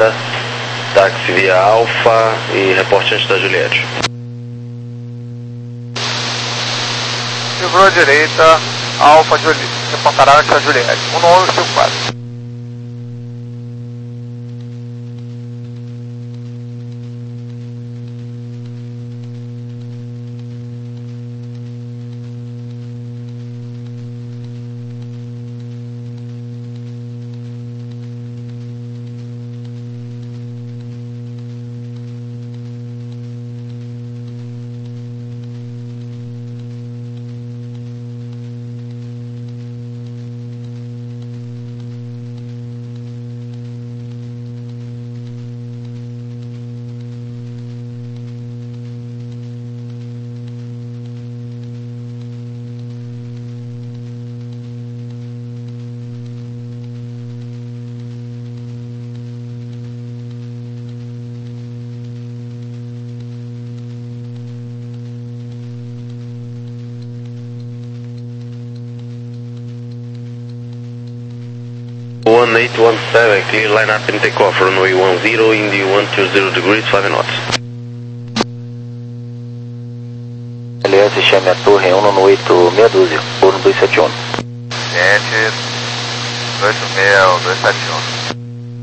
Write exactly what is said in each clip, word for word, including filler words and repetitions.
Táxi via Alfa e reporte antes da Juliette. Livrou à direita, Alfa, Juliette, reportará antes da Juliette, um nove cinco quatro. one eight one seven, clear line up and take off, runway one zero, Indy one two zero degrees, five knots. L S, chame a torre um no oito meia dúzia, turno dois sete um. Gente, dois oito seis, dois sete um.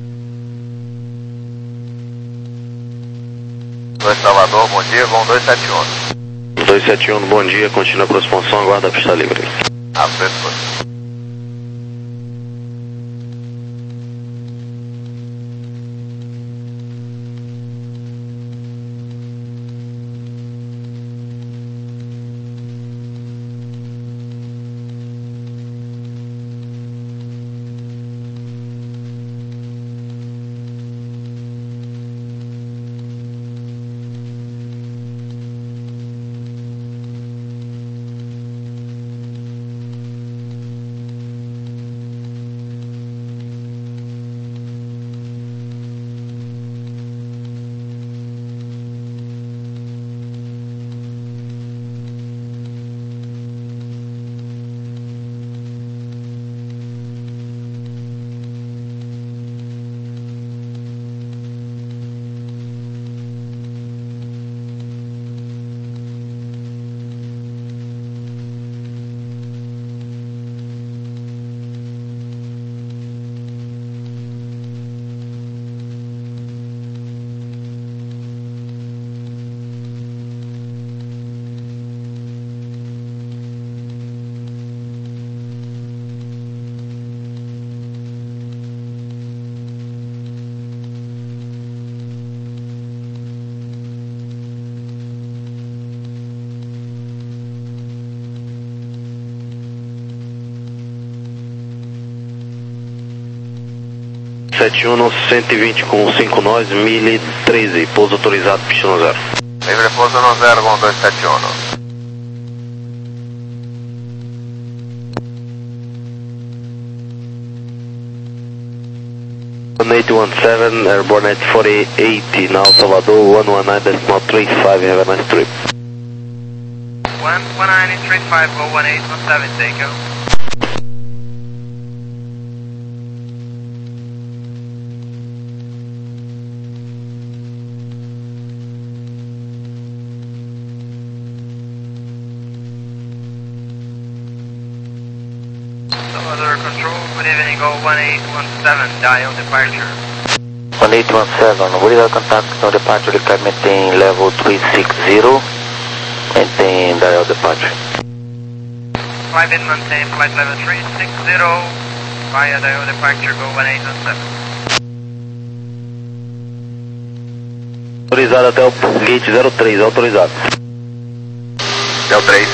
dois Salvador, bom dia, vão dois sete um. dois sete um, bom dia, continua a aproximação, aguarda a pista livre. Apreço. sete um, cento e vinte com cinco nós, mil e treze, pouso autorizado, pista no zero. Livre pouso no zero, vão dois sete um. one eight one seven, airborne at forty eighty, now Salvador, one one nine decimal three five, have a nice trip. one one nine three five, go one eight one seven, take out. Salvador Control, good evening, go one eight one seven, dial departure. one eight one seven, obrigado, contato no departure, ele maintain level three six zero, maintain dial departure. Flight in maintain flight level three six zero, via dial departure, go one eight one seven. Autorizado até o gate zero três, autorizado. zero três.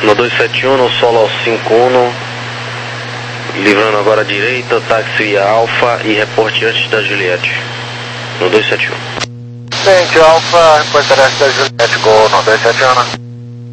No dois sete um, no solo ao cinco um, livrando agora à direita, táxi via Alfa e reporte antes da Juliette. No dois sete um. Frente Alfa, reporte antes da Juliette, Gol no dois sete um.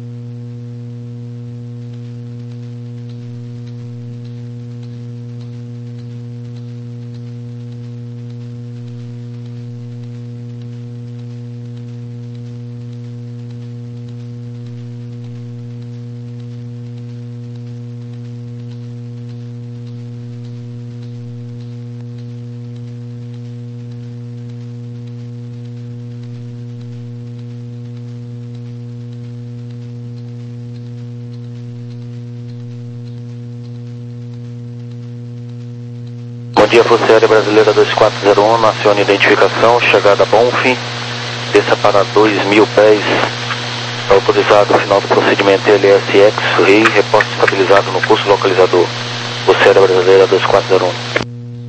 Bom dia, Força Aérea Brasileira dois quatro zero um, acione identificação, chegada a Bonfim, desça para dois mil pés, autorizado o final do procedimento L S X, R I, reporte estabilizado no curso localizador, Força Aérea Brasileira dois quatro zero um.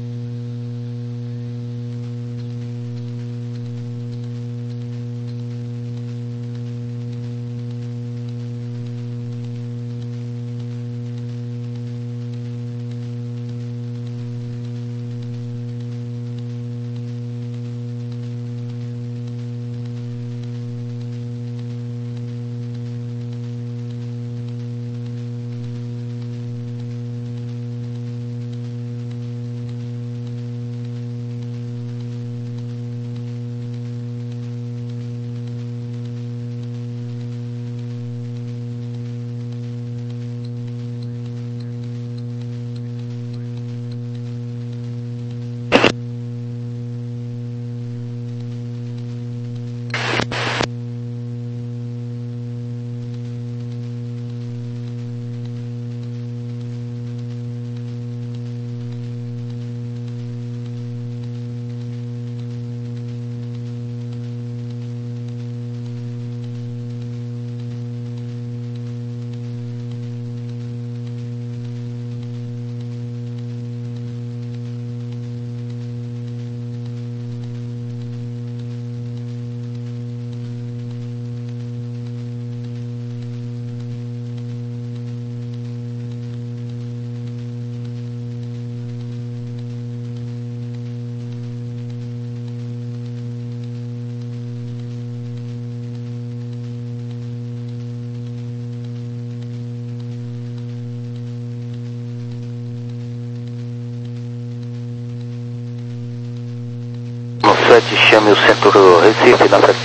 sete, chame o centro Recife na frente.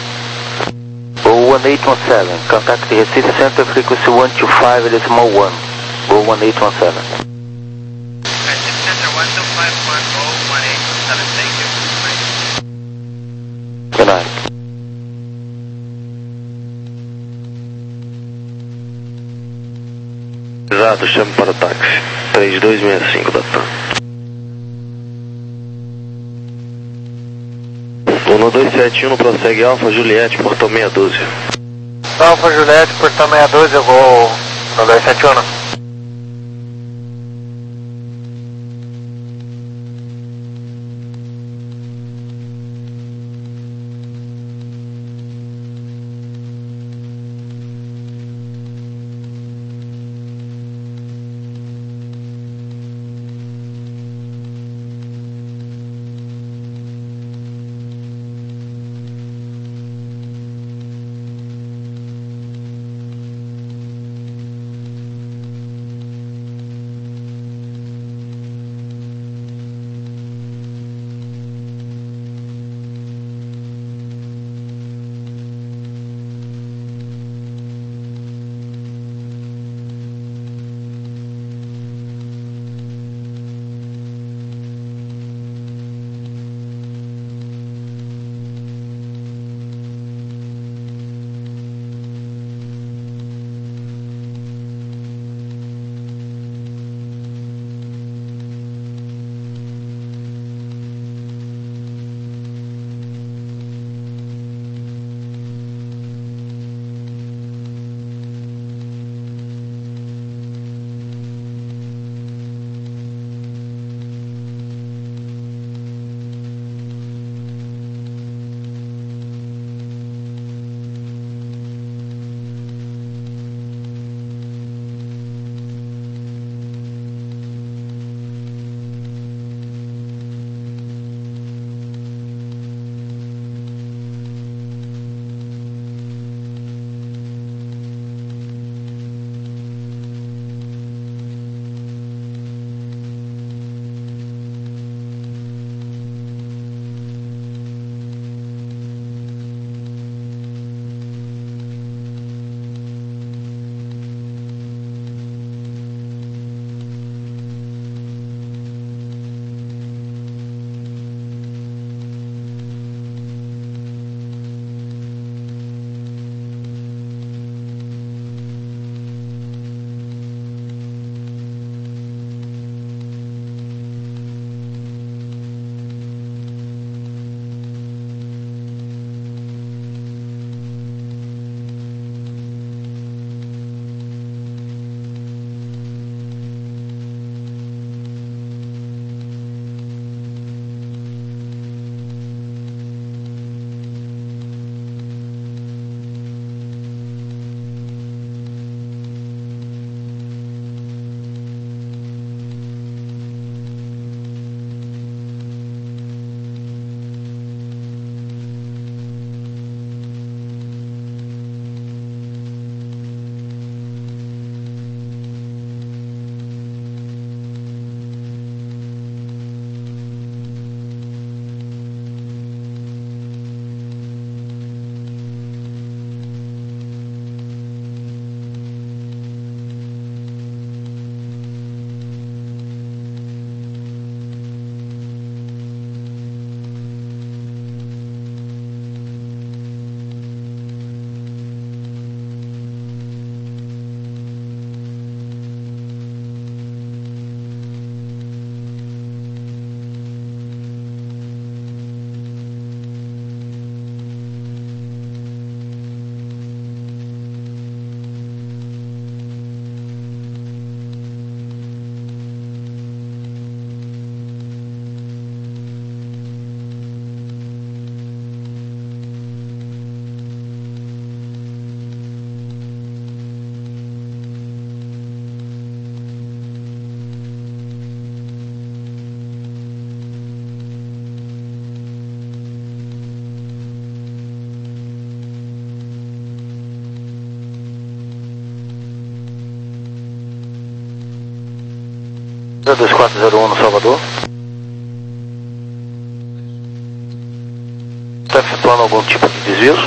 Go one eight one seven, contact Recife Center, frequency one two five, decimal one. Go one eight one seven. Recife Center one two five one, go one eight one seven, thank you. Good night. Exato, chame para o táxi. três dois seis cinco da T A M. No dois sete um, prossegue Alfa Juliette, portão meia dúzia. Alfa Juliette, portão meia dúzia, Gol no dois sete um. dois quatro zero um no Salvador. Está efetuando algum tipo de desvio?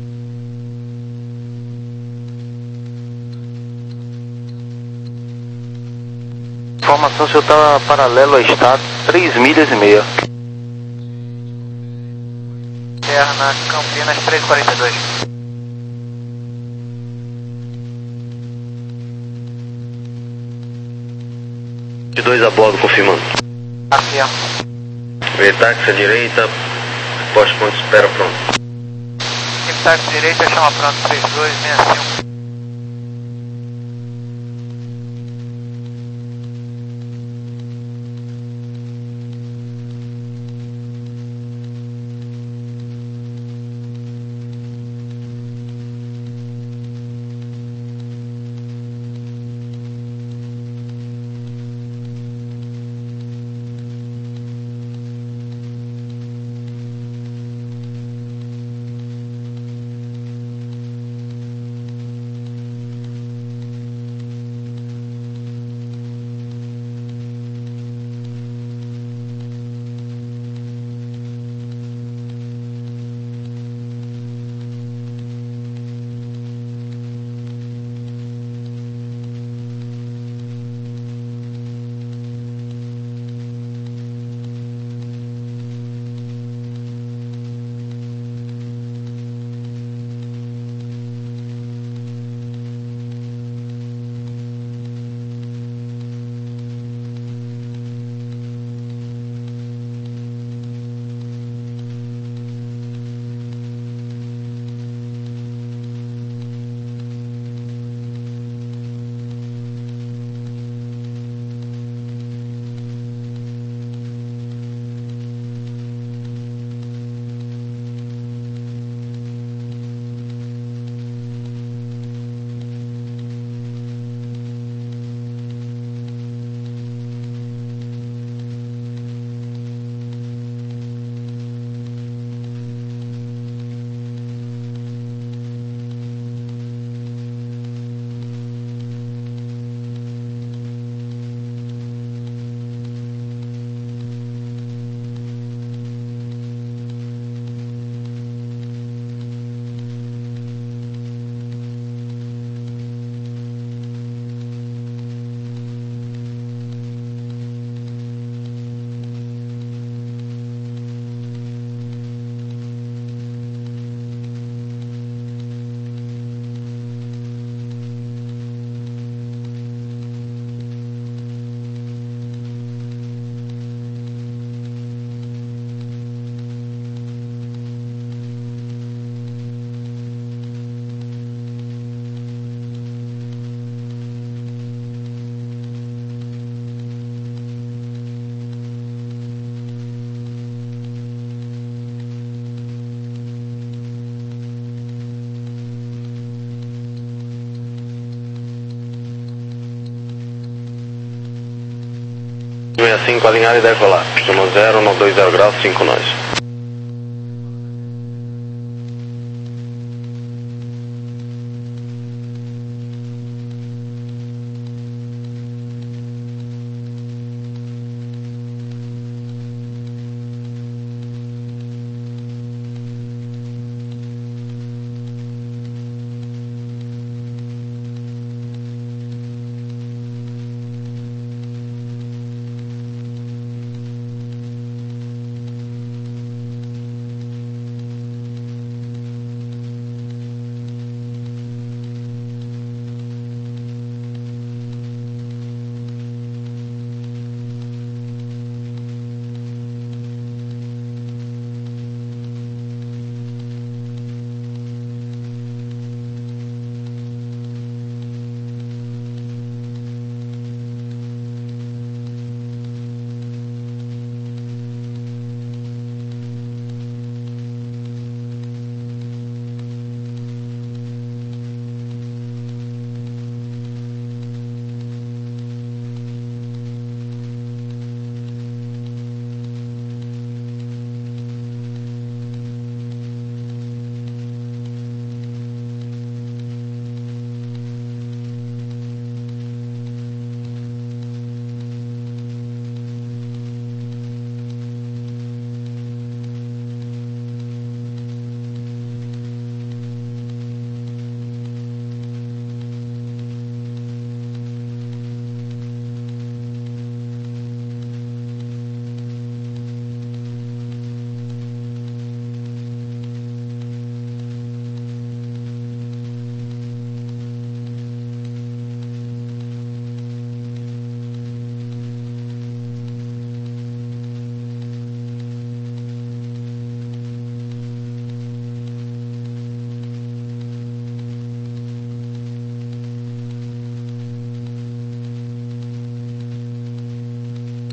Informação, o senhor está paralelo a estado, três milhas e meia. Interna, Campinas três quarenta e dois. De dois a bordo, confirmando. Afirma. Táxi à direita, poste ponto de espera pronto. Táxi direita, chama pronto, três dois seis cinco. sessenta e cinco, alinhado e decolar. Chama zero nove dois zero graus, cinco nós.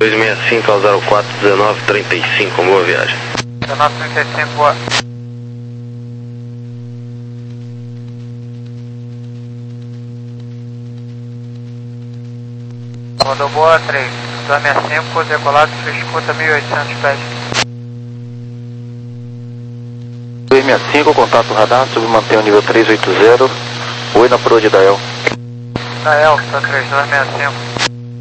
dois seis cinco ao zero quatro dezenove trinta e cinco, boa viagem. dezenove trinta e cinco, boa. Rodou boa três, dois seis cinco, decolado, sua escuta mil e oitocentos pés. dois seis cinco, contato radar, submantém o nível três oito zero. Oi na proa de Dael. Dael, tá três dois seis cinco.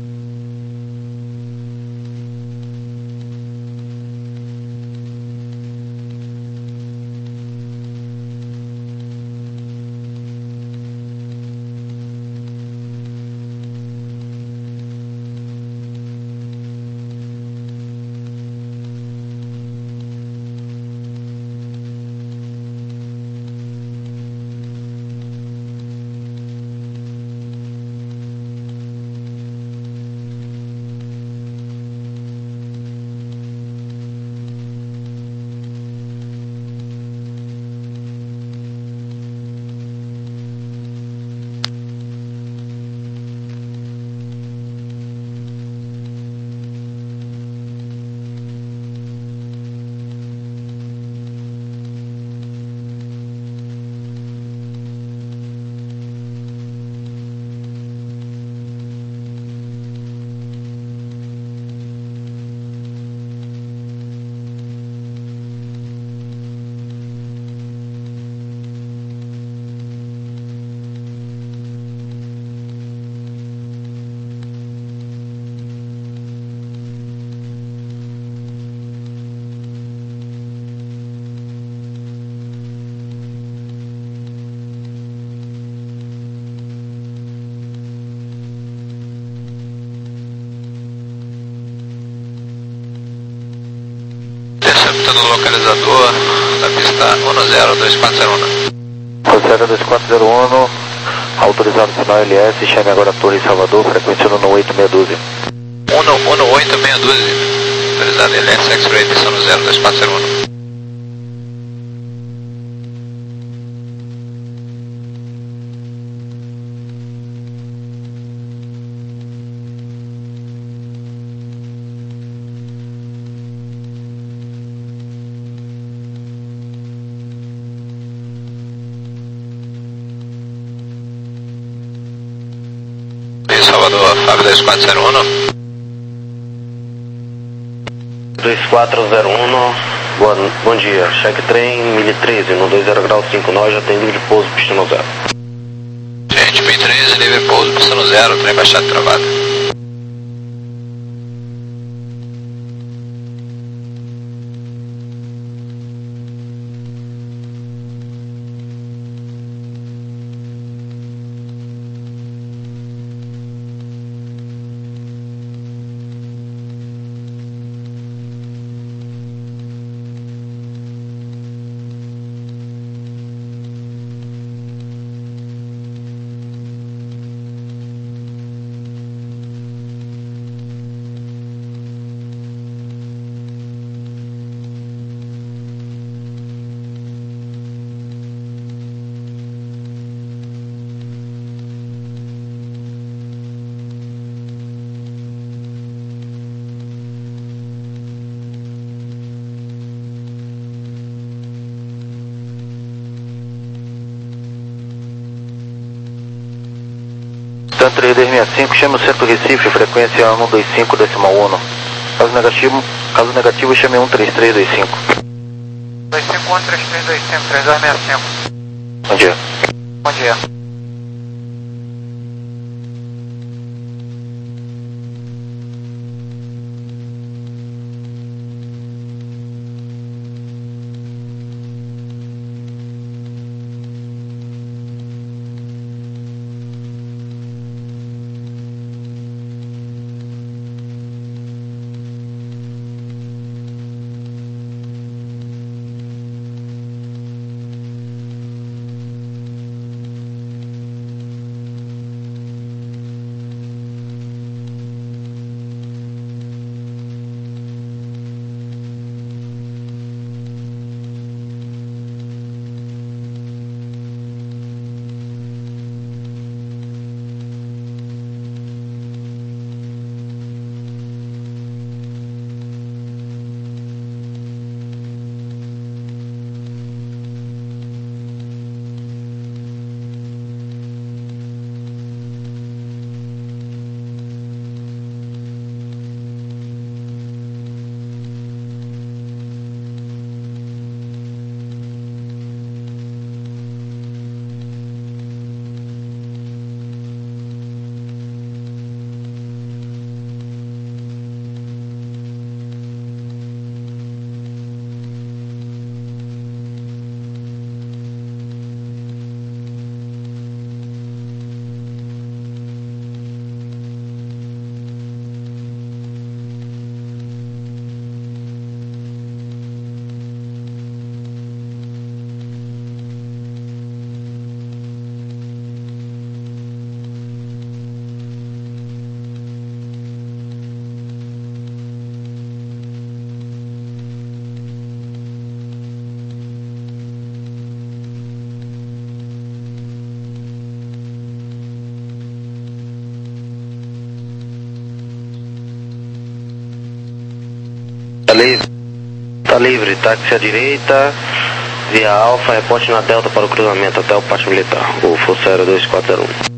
No localizador da pista um zero dois quatro zero um. Rosera dois quatro zero um, autorizado sinal L S, chame agora a Torre Salvador, frequência no oito meia dúzia. um oito meia dúzia, autorizado L S, X-Ray, pista no zero dois quatro zero um. Salvador, Fábio dois quatro zero um. dois quatro zero um, bom, bom dia. Cheque trem mil treze, no dois zero grau cinco nove, já tem livre pouso, pista no zero. Gente, mil treze, livre pouso, pista no zero, trem baixado travado. três dois seis cinco, chame o centro Recife, frequência um dois cinco decimal um. Caso negativo, caso negativo chame um três três dois cinco. dois cinco um três três dois cinco, três dois seis cinco. Bom dia. Bom dia. Tá livre. Tá livre, táxi à direita, via Alfa, reporte na Delta para o cruzamento até o pátio militar, o Força Aérea dois quatro zero um.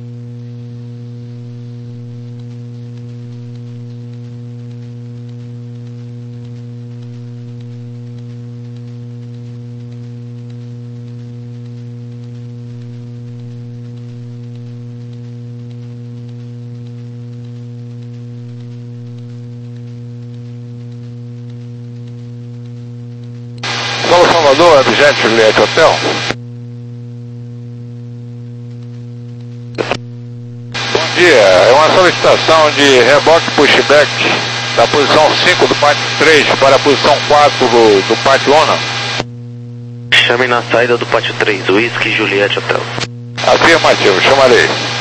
Solo Salvador, Abjet Juliette Hotel. Bom dia, é uma solicitação de reboque pushback da posição cinco do pátio três para a posição quatro do, do pátio ONA. Chame na saída do pátio três, Whisky Juliette Hotel. Afirmativo, chamarei.